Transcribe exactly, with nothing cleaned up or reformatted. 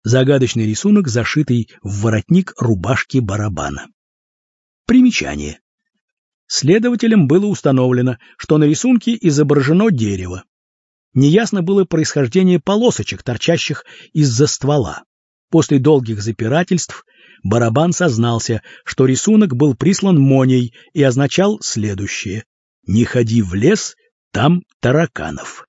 Загадочный рисунок, зашитый в воротник рубашки барабана. Примечание. Следователям было установлено, что на рисунке изображено дерево. Неясно было происхождение полосочек, торчащих из-за ствола. После долгих запирательств барабан сознался, что рисунок был прислан Моней и означал следующее: «Не ходи в лес, там тараканов».